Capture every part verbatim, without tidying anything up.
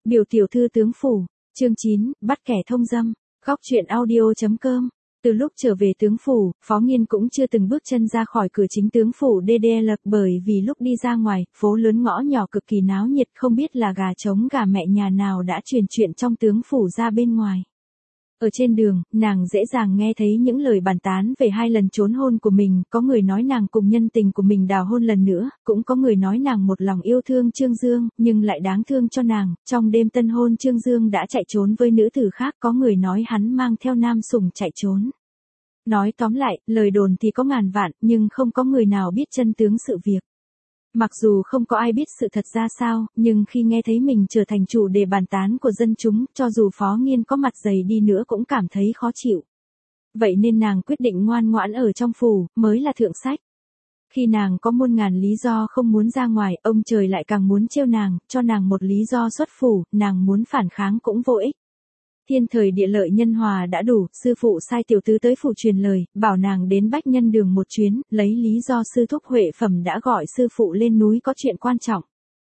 Biểu tiểu thư tướng phủ, chương chín, bắt kẻ thông dâm, góc truyện audio.com. Từ lúc trở về tướng phủ, Phó Nghiên cũng chưa từng bước chân ra khỏi cửa chính tướng phủ đê đê lờ bởi vì lúc đi ra ngoài, phố lớn ngõ nhỏ cực kỳ náo nhiệt, không biết là gà trống gà mẹ nhà nào đã truyền chuyện trong tướng phủ ra bên ngoài. Ở trên đường, nàng dễ dàng nghe thấy những lời bàn tán về hai lần trốn hôn của mình, có người nói nàng cùng nhân tình của mình đào hôn lần nữa, cũng có người nói nàng một lòng yêu thương Trương Dương, nhưng lại đáng thương cho nàng, trong đêm tân hôn Trương Dương đã chạy trốn với nữ tử khác, có người nói hắn mang theo nam sủng chạy trốn. Nói tóm lại, lời đồn thì có ngàn vạn, nhưng không có người nào biết chân tướng sự việc. Mặc dù không có ai biết sự thật ra sao, nhưng khi nghe thấy mình trở thành chủ đề bàn tán của dân chúng, cho dù Phó Nghiên có mặt dày đi nữa cũng cảm thấy khó chịu. Vậy nên nàng quyết định ngoan ngoãn ở trong phủ, mới là thượng sách. Khi nàng có muôn ngàn lý do không muốn ra ngoài, ông trời lại càng muốn trêu nàng, cho nàng một lý do xuất phủ, nàng muốn phản kháng cũng vô ích. Thiên thời địa lợi nhân hòa đã đủ, sư phụ sai tiểu tứ tới phủ truyền lời, bảo nàng đến Bách Nhân Đường một chuyến, lấy lý do sư thúc Huệ Phẩm đã gọi sư phụ lên núi có chuyện quan trọng.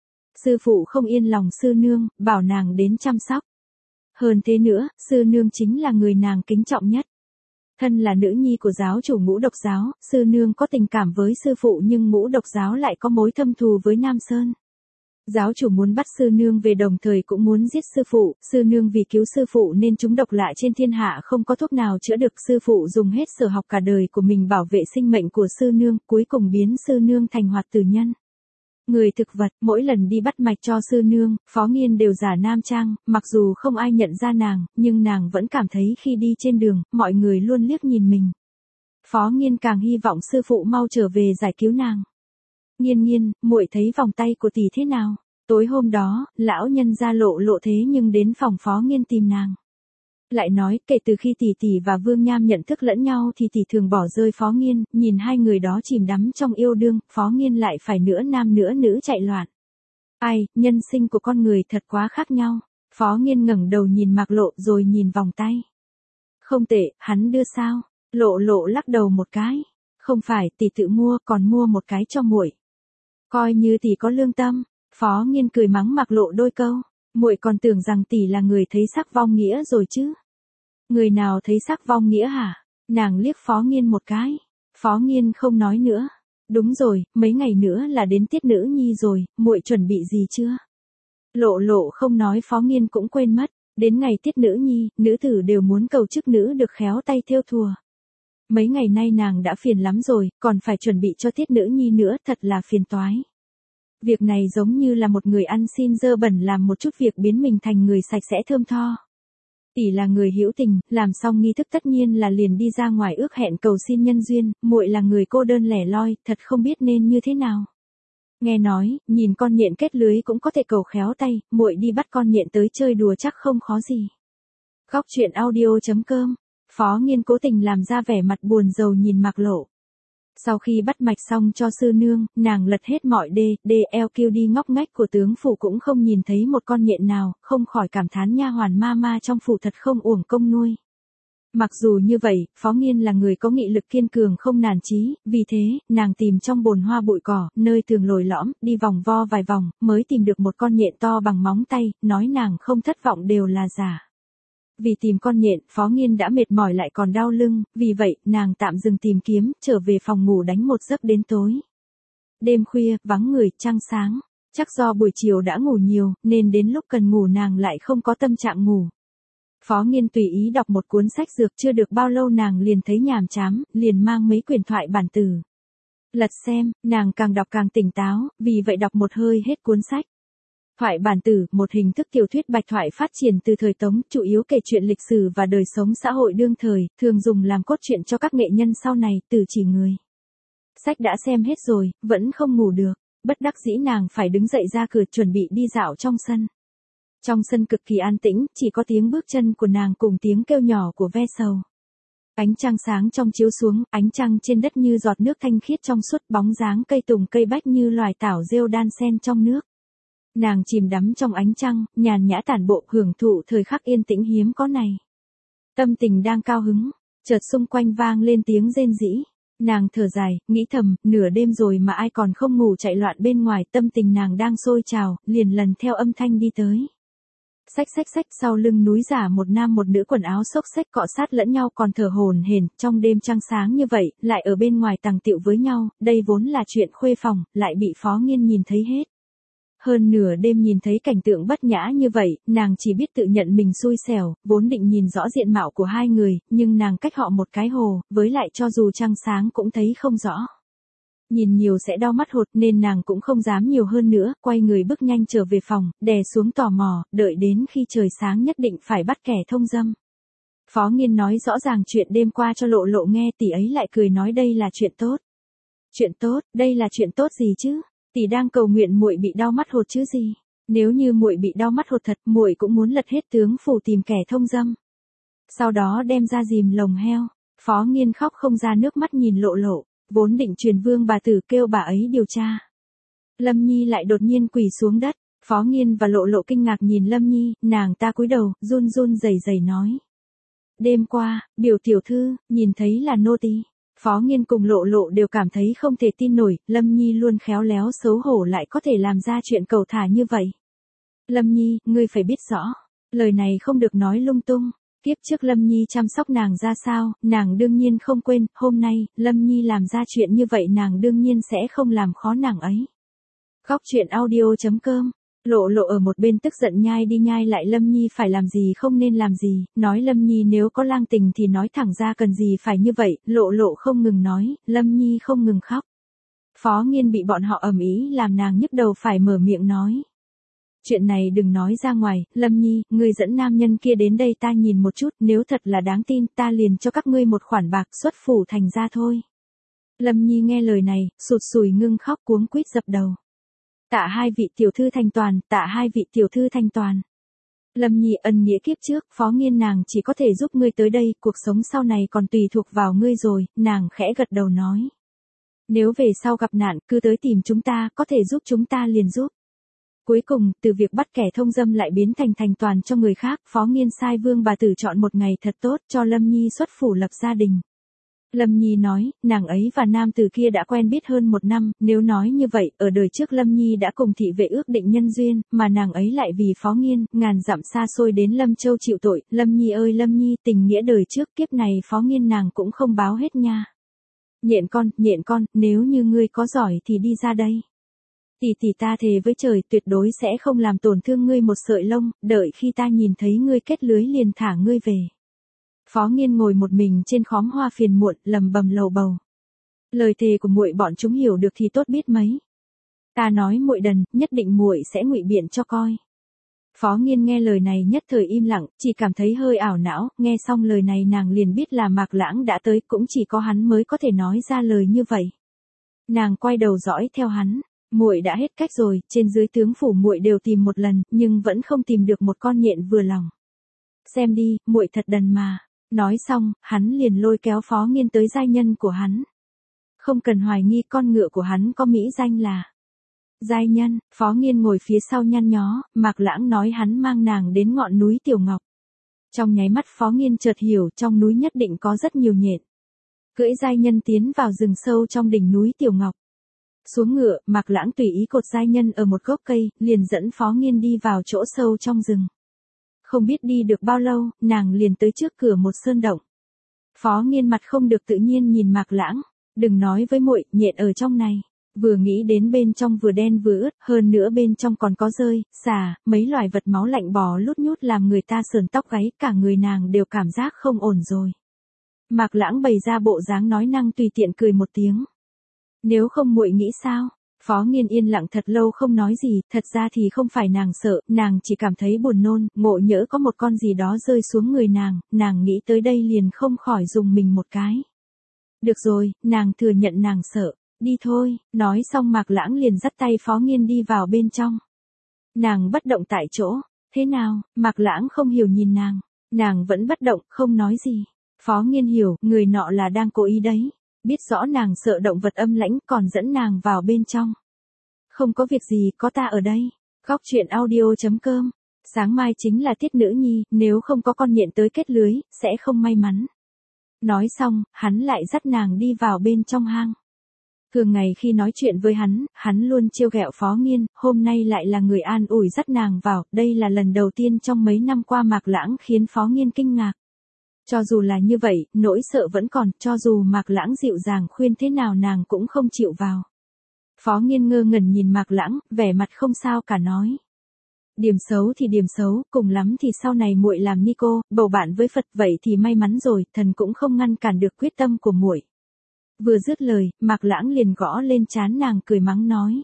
Sư phụ không yên lòng sư nương, bảo nàng đến chăm sóc. Hơn thế nữa, sư nương chính là người nàng kính trọng nhất. Thân là nữ nhi của giáo chủ Ngũ Độc Giáo, sư nương có tình cảm với sư phụ nhưng Ngũ Độc Giáo lại có mối thâm thù với Nam Sơn. Giáo chủ muốn bắt sư nương về đồng thời cũng muốn giết sư phụ, sư nương vì cứu sư phụ nên chúng độc lạ trên thiên hạ không có thuốc nào chữa được, sư phụ dùng hết sở học cả đời của mình bảo vệ sinh mệnh của sư nương, cuối cùng biến sư nương thành hoạt tử nhân. Người thực vật, mỗi lần đi bắt mạch cho sư nương, Phó Nghiên đều giả nam trang, mặc dù không ai nhận ra nàng, nhưng nàng vẫn cảm thấy khi đi trên đường, mọi người luôn liếc nhìn mình. Phó Nghiên càng hy vọng sư phụ mau trở về giải cứu nàng. Nghiên nghiên, muội thấy vòng tay của tỷ thế nào? Tối hôm đó, lão nhân ra lộ lộ thế nhưng đến phòng Phó Nghiên tìm nàng. Lại nói, kể từ khi tỷ tỷ và Vương Nham nhận thức lẫn nhau thì tỷ thường bỏ rơi Phó Nghiên, nhìn hai người đó chìm đắm trong yêu đương, Phó Nghiên lại phải nửa nam nửa nữ chạy loạn. Ai, nhân sinh của con người thật quá khác nhau. Phó Nghiên ngẩng đầu nhìn Mạc Lộ rồi nhìn vòng tay. Không tệ, hắn đưa sao? Lộ lộ lắc đầu một cái. Không phải, tỷ tự mua, còn mua một cái cho muội. Coi như tỷ có lương tâm. Phó Nghiên cười mắng Mạc Lộ đôi câu, muội còn tưởng rằng tỷ là người thấy sắc vong nghĩa rồi chứ. Người nào thấy sắc vong nghĩa hả? Nàng liếc Phó Nghiên một cái. Phó Nghiên không nói nữa. Đúng rồi, mấy ngày nữa là đến tiết nữ nhi rồi, muội chuẩn bị gì chưa? Lộ Lộ không nói Phó Nghiên cũng quên mất, đến ngày tiết nữ nhi, nữ tử đều muốn cầu chức nữ được khéo tay thêu thùa. Mấy ngày nay nàng đã phiền lắm rồi, còn phải chuẩn bị cho tiết nữ nhi nữa, thật là phiền toái. Việc này giống như là một người ăn xin dơ bẩn làm một chút việc biến mình thành người sạch sẽ thơm tho. Tỷ là người hữu tình, làm xong nghi thức tất nhiên là liền đi ra ngoài ước hẹn cầu xin nhân duyên, muội là người cô đơn lẻ loi, thật không biết nên như thế nào. Nghe nói, nhìn con nhện kết lưới cũng có thể cầu khéo tay, muội đi bắt con nhện tới chơi đùa chắc không khó gì. Góc truyện audio.com. Phó Nghiên cố tình làm ra vẻ mặt buồn rầu nhìn Mạc Lộ. Sau khi bắt mạch xong cho sư nương, nàng lật hết mọi đê, đê eo kiu đi ngóc ngách của tướng phủ cũng không nhìn thấy một con nhện nào, không khỏi cảm thán nha hoàn ma ma trong phủ thật không uổng công nuôi. Mặc dù như vậy, Phó Nghiên là người có nghị lực kiên cường không nản chí, vì thế, nàng tìm trong bồn hoa bụi cỏ, nơi tường lồi lõm, đi vòng vo vài vòng, mới tìm được một con nhện to bằng móng tay, nói nàng không thất vọng đều là giả. Vì tìm con nhện, Phó Nghiên đã mệt mỏi lại còn đau lưng, vì vậy, nàng tạm dừng tìm kiếm, trở về phòng ngủ đánh một giấc đến tối. Đêm khuya, vắng người, trăng sáng, chắc do buổi chiều đã ngủ nhiều, nên đến lúc cần ngủ nàng lại không có tâm trạng ngủ. Phó Nghiên tùy ý đọc một cuốn sách dược, chưa được bao lâu nàng liền thấy nhàm chán, liền mang mấy quyển thoại bản tử. Lật xem, nàng càng đọc càng tỉnh táo, vì vậy đọc một hơi hết cuốn sách. Thoại bản tử, một hình thức tiểu thuyết bạch thoại phát triển từ thời Tống, chủ yếu kể chuyện lịch sử và đời sống xã hội đương thời, thường dùng làm cốt truyện cho các nghệ nhân sau này, từ chỉ người. Sách đã xem hết rồi, vẫn không ngủ được, bất đắc dĩ nàng phải đứng dậy ra cửa chuẩn bị đi dạo trong sân. Trong sân cực kỳ an tĩnh, chỉ có tiếng bước chân của nàng cùng tiếng kêu nhỏ của ve sầu. Ánh trăng sáng trong chiếu xuống, ánh trăng trên đất như giọt nước thanh khiết trong suốt, bóng dáng cây tùng cây bách như loài tảo rêu đan xen trong nước. Nàng chìm đắm trong ánh trăng, nhàn nhã tản bộ hưởng thụ thời khắc yên tĩnh hiếm có này. Tâm tình đang cao hứng, chợt xung quanh vang lên tiếng rên rỉ. Nàng thở dài, nghĩ thầm, nửa đêm rồi mà ai còn không ngủ chạy loạn bên ngoài, tâm tình nàng đang sôi trào, liền lần theo âm thanh đi tới. Xách xách xách, sau lưng núi giả một nam một nữ quần áo xốc xách cọ sát lẫn nhau còn thở hổn hển, trong đêm trăng sáng như vậy, lại ở bên ngoài tàng tiệu với nhau, đây vốn là chuyện khuê phòng, lại bị Phó Nghiên nhìn thấy hết. Hơn nửa đêm nhìn thấy cảnh tượng bất nhã như vậy, nàng chỉ biết tự nhận mình xui xẻo, vốn định nhìn rõ diện mạo của hai người, nhưng nàng cách họ một cái hồ, với lại cho dù trăng sáng cũng thấy không rõ. Nhìn nhiều sẽ đau mắt hột nên nàng cũng không dám nhiều hơn nữa, quay người bước nhanh trở về phòng, đè xuống tò mò, đợi đến khi trời sáng nhất định phải bắt kẻ thông dâm. Phó Nghiên nói rõ ràng chuyện đêm qua cho Lộ Lộ nghe, tỷ ấy lại cười nói đây là chuyện tốt. Chuyện tốt, đây là chuyện tốt gì chứ? Tỷ đang cầu nguyện muội bị đau mắt hột chứ gì? Nếu như muội bị đau mắt hột thật, muội cũng muốn lật hết tướng phủ tìm kẻ thông dâm. Sau đó đem ra dìm lồng heo. Phó Nghiên khóc không ra nước mắt nhìn Lộ Lộ, vốn định truyền Vương bà tử kêu bà ấy điều tra. Lâm Nhi lại đột nhiên quỳ xuống đất, Phó Nghiên và Lộ Lộ kinh ngạc nhìn Lâm Nhi, nàng ta cúi đầu, run run rẩy rẩy nói: "Đêm qua, biểu tiểu thư nhìn thấy là nô tỳ." Phó Nghiên cùng Lộ Lộ đều cảm thấy không thể tin nổi, Lâm Nhi luôn khéo léo xấu hổ lại có thể làm ra chuyện cầu thả như vậy. "Lâm Nhi, ngươi phải biết rõ, lời này không được nói lung tung. Kiếp trước Lâm Nhi chăm sóc nàng ra sao, nàng đương nhiên không quên, hôm nay, Lâm Nhi làm ra chuyện như vậy nàng đương nhiên sẽ không làm khó nàng ấy." Góc truyện audio chấm com. Lộ Lộ ở một bên tức giận nhai đi nhai lại Lâm Nhi phải làm gì không nên làm gì, nói Lâm Nhi nếu có lang tình thì nói thẳng ra cần gì phải như vậy, Lộ Lộ không ngừng nói, Lâm Nhi không ngừng khóc. Phó Nghiên bị bọn họ ầm ĩ làm nàng nhức đầu phải mở miệng nói: "Chuyện này đừng nói ra ngoài, Lâm Nhi, ngươi dẫn nam nhân kia đến đây ta nhìn một chút, nếu thật là đáng tin ta liền cho các ngươi một khoản bạc xuất phủ thành ra thôi." Lâm Nhi nghe lời này, sụt sùi ngưng khóc cuống quýt dập đầu. "Tạ hai vị tiểu thư thành toàn, tạ hai vị tiểu thư thành toàn." Lâm Nhi ân nghĩa kiếp trước, Phó Nghiên nàng chỉ có thể giúp ngươi tới đây, cuộc sống sau này còn tùy thuộc vào ngươi rồi, nàng khẽ gật đầu nói: "Nếu về sau gặp nạn, cứ tới tìm chúng ta, có thể giúp chúng ta liền giúp." Cuối cùng, từ việc bắt kẻ thông dâm lại biến thành thành toàn cho người khác, Phó Nghiên sai Vương bà tử chọn một ngày thật tốt cho Lâm Nhi xuất phủ lập gia đình. Lâm Nhi nói, nàng ấy và nam tử kia đã quen biết hơn một năm, nếu nói như vậy, ở đời trước Lâm Nhi đã cùng thị vệ ước định nhân duyên, mà nàng ấy lại vì Phó Nghiên, ngàn dặm xa xôi đến Lâm Châu chịu tội, Lâm Nhi ơi Lâm Nhi, tình nghĩa đời trước kiếp này Phó Nghiên nàng cũng không báo hết nha. Nhện con, nhện con, nếu như ngươi có giỏi thì đi ra đây. Tỷ tỷ ta thề với trời tuyệt đối sẽ không làm tổn thương ngươi một sợi lông, đợi khi ta nhìn thấy ngươi kết lưới liền thả ngươi về. Phó Nghiên ngồi một mình trên khóm hoa phiền muộn, lầm bầm lầu bầu. Lời thề của muội bọn chúng hiểu được thì tốt biết mấy. Ta nói muội đần, nhất định muội sẽ ngụy biện cho coi. Phó Nghiên nghe lời này nhất thời im lặng, chỉ cảm thấy hơi ảo não, nghe xong lời này nàng liền biết là Mạc Lãng đã tới, cũng chỉ có hắn mới có thể nói ra lời như vậy. Nàng quay đầu dõi theo hắn. Muội đã hết cách rồi, trên dưới tướng phủ muội đều tìm một lần, nhưng vẫn không tìm được một con nhện vừa lòng. Xem đi, muội thật đần mà. Nói xong, hắn liền lôi kéo Phó Nghiên tới giai nhân của hắn. Không cần hoài nghi con ngựa của hắn có mỹ danh là giai nhân. Phó Nghiên ngồi phía sau nhăn nhó, Mạc Lãng nói hắn mang nàng đến ngọn núi Tiểu Ngọc. Trong nháy mắt Phó Nghiên chợt hiểu trong núi nhất định có rất nhiều nhện. Cưỡi giai nhân tiến vào rừng sâu trong đỉnh núi Tiểu Ngọc. Xuống ngựa, Mạc Lãng tùy ý cột giai nhân ở một gốc cây, liền dẫn Phó Nghiên đi vào chỗ sâu trong rừng. Không biết đi được bao lâu, nàng liền tới trước cửa một sơn động. Phó Nghiên mặt không được tự nhiên nhìn Mạc Lãng, đừng nói với muội, nhện ở trong này. Vừa nghĩ đến bên trong vừa đen vừa ướt, hơn nữa bên trong còn có rơi, xà, mấy loài vật máu lạnh bò lút nhút làm người ta sờn tóc gáy, cả người nàng đều cảm giác không ổn rồi. Mạc Lãng bày ra bộ dáng nói năng tùy tiện cười một tiếng. Nếu không muội nghĩ sao? Phó Nghiên yên lặng thật lâu không nói gì, thật ra thì không phải nàng sợ, nàng chỉ cảm thấy buồn nôn, ngộ nhỡ có một con gì đó rơi xuống người nàng, nàng nghĩ tới đây liền không khỏi dùng mình một cái. Được rồi, nàng thừa nhận nàng sợ, đi thôi, nói xong Mạc Lãng liền dắt tay Phó Nghiên đi vào bên trong. Nàng bất động tại chỗ, thế nào, Mạc Lãng không hiểu nhìn nàng, nàng vẫn bất động, không nói gì. Phó Nghiên hiểu, người nọ là đang cố ý đấy. Biết rõ nàng sợ động vật âm lãnh còn dẫn nàng vào bên trong. Không có việc gì, có ta ở đây. Góc truyện audio chấm com. Sáng mai chính là tiết nữ nhi, nếu không có con nhện tới kết lưới, sẽ không may mắn. Nói xong, hắn lại dắt nàng đi vào bên trong hang. Thường ngày khi nói chuyện với hắn, hắn luôn trêu ghẹo Phó Nghiên, hôm nay lại là người an ủi dắt nàng vào, đây là lần đầu tiên trong mấy năm qua Mạc Lãng khiến Phó Nghiên kinh ngạc. Cho dù là như vậy, nỗi sợ vẫn còn, cho dù Mạc Lãng dịu dàng khuyên thế nào nàng cũng không chịu vào. Phó Nghiên ngơ ngẩn nhìn Mạc Lãng, vẻ mặt không sao cả nói. Điểm xấu thì điểm xấu, cùng lắm thì sau này muội làm ni cô, bầu bạn với Phật, vậy thì may mắn rồi, thần cũng không ngăn cản được quyết tâm của muội. Vừa dứt lời, Mạc Lãng liền gõ lên trán nàng cười mắng nói.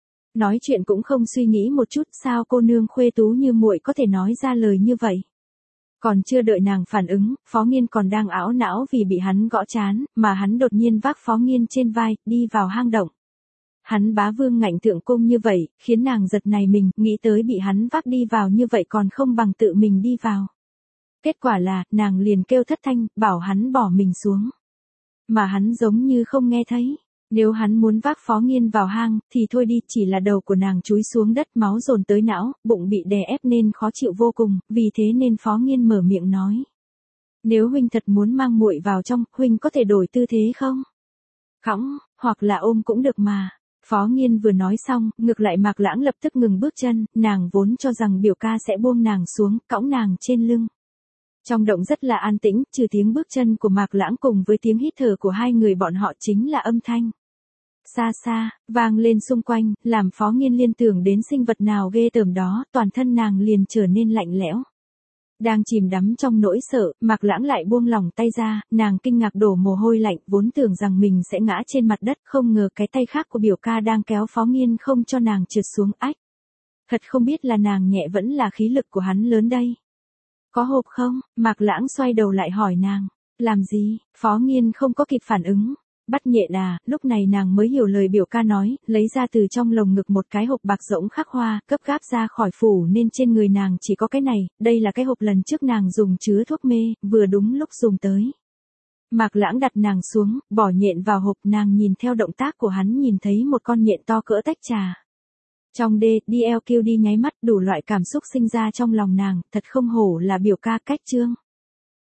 Nói chuyện cũng không suy nghĩ một chút, sao cô nương khuê tú như muội có thể nói ra lời như vậy. Còn chưa đợi nàng phản ứng, Phó Nghiên còn đang ảo não vì bị hắn gõ trán, mà hắn đột nhiên vác Phó Nghiên trên vai, đi vào hang động. Hắn bá vương ngạnh thượng cung như vậy, khiến nàng giật này mình, nghĩ tới bị hắn vác đi vào như vậy còn không bằng tự mình đi vào. Kết quả là, nàng liền kêu thất thanh, bảo hắn bỏ mình xuống. Mà hắn giống như không nghe thấy. Nếu hắn muốn vác Phó Nghiên vào hang, thì thôi đi, chỉ là đầu của nàng chúi xuống đất, máu dồn tới não, bụng bị đè ép nên khó chịu vô cùng, vì thế nên Phó Nghiên mở miệng nói. Nếu huynh thật muốn mang muội vào trong, huynh có thể đổi tư thế không? Khõng, hoặc là ôm cũng được mà. Phó Nghiên vừa nói xong, ngược lại Mạc Lãng lập tức ngừng bước chân, nàng vốn cho rằng biểu ca sẽ buông nàng xuống, cõng nàng trên lưng. Trong động rất là an tĩnh, trừ tiếng bước chân của Mạc Lãng cùng với tiếng hít thở của hai người bọn họ chính là âm thanh. Xa xa, vang lên xung quanh, làm Phó Nghiên liên tưởng đến sinh vật nào ghê tởm đó, toàn thân nàng liền trở nên lạnh lẽo. Đang chìm đắm trong nỗi sợ, Mạc Lãng lại buông lỏng tay ra, nàng kinh ngạc đổ mồ hôi lạnh, vốn tưởng rằng mình sẽ ngã trên mặt đất, không ngờ cái tay khác của biểu ca đang kéo Phó Nghiên không cho nàng trượt xuống ách. Thật không biết là nàng nhẹ vẫn là khí lực của hắn lớn đây. Có hộp không? Mạc Lãng xoay đầu lại hỏi nàng. Làm gì? Phó Nghiên không có kịp phản ứng. Bắt nhện à, lúc này nàng mới hiểu lời biểu ca nói, lấy ra từ trong lồng ngực một cái hộp bạc rỗng khắc hoa, cấp gáp ra khỏi phủ nên trên người nàng chỉ có cái này, đây là cái hộp lần trước nàng dùng chứa thuốc mê, vừa đúng lúc dùng tới. Mạc Lãng đặt nàng xuống, bỏ nhện vào hộp, nàng nhìn theo động tác của hắn nhìn thấy một con nhện to cỡ tách trà. Trong đê, đi eo kêu đi nháy mắt, đủ loại cảm xúc sinh ra trong lòng nàng, thật không hổ là biểu ca cách trương.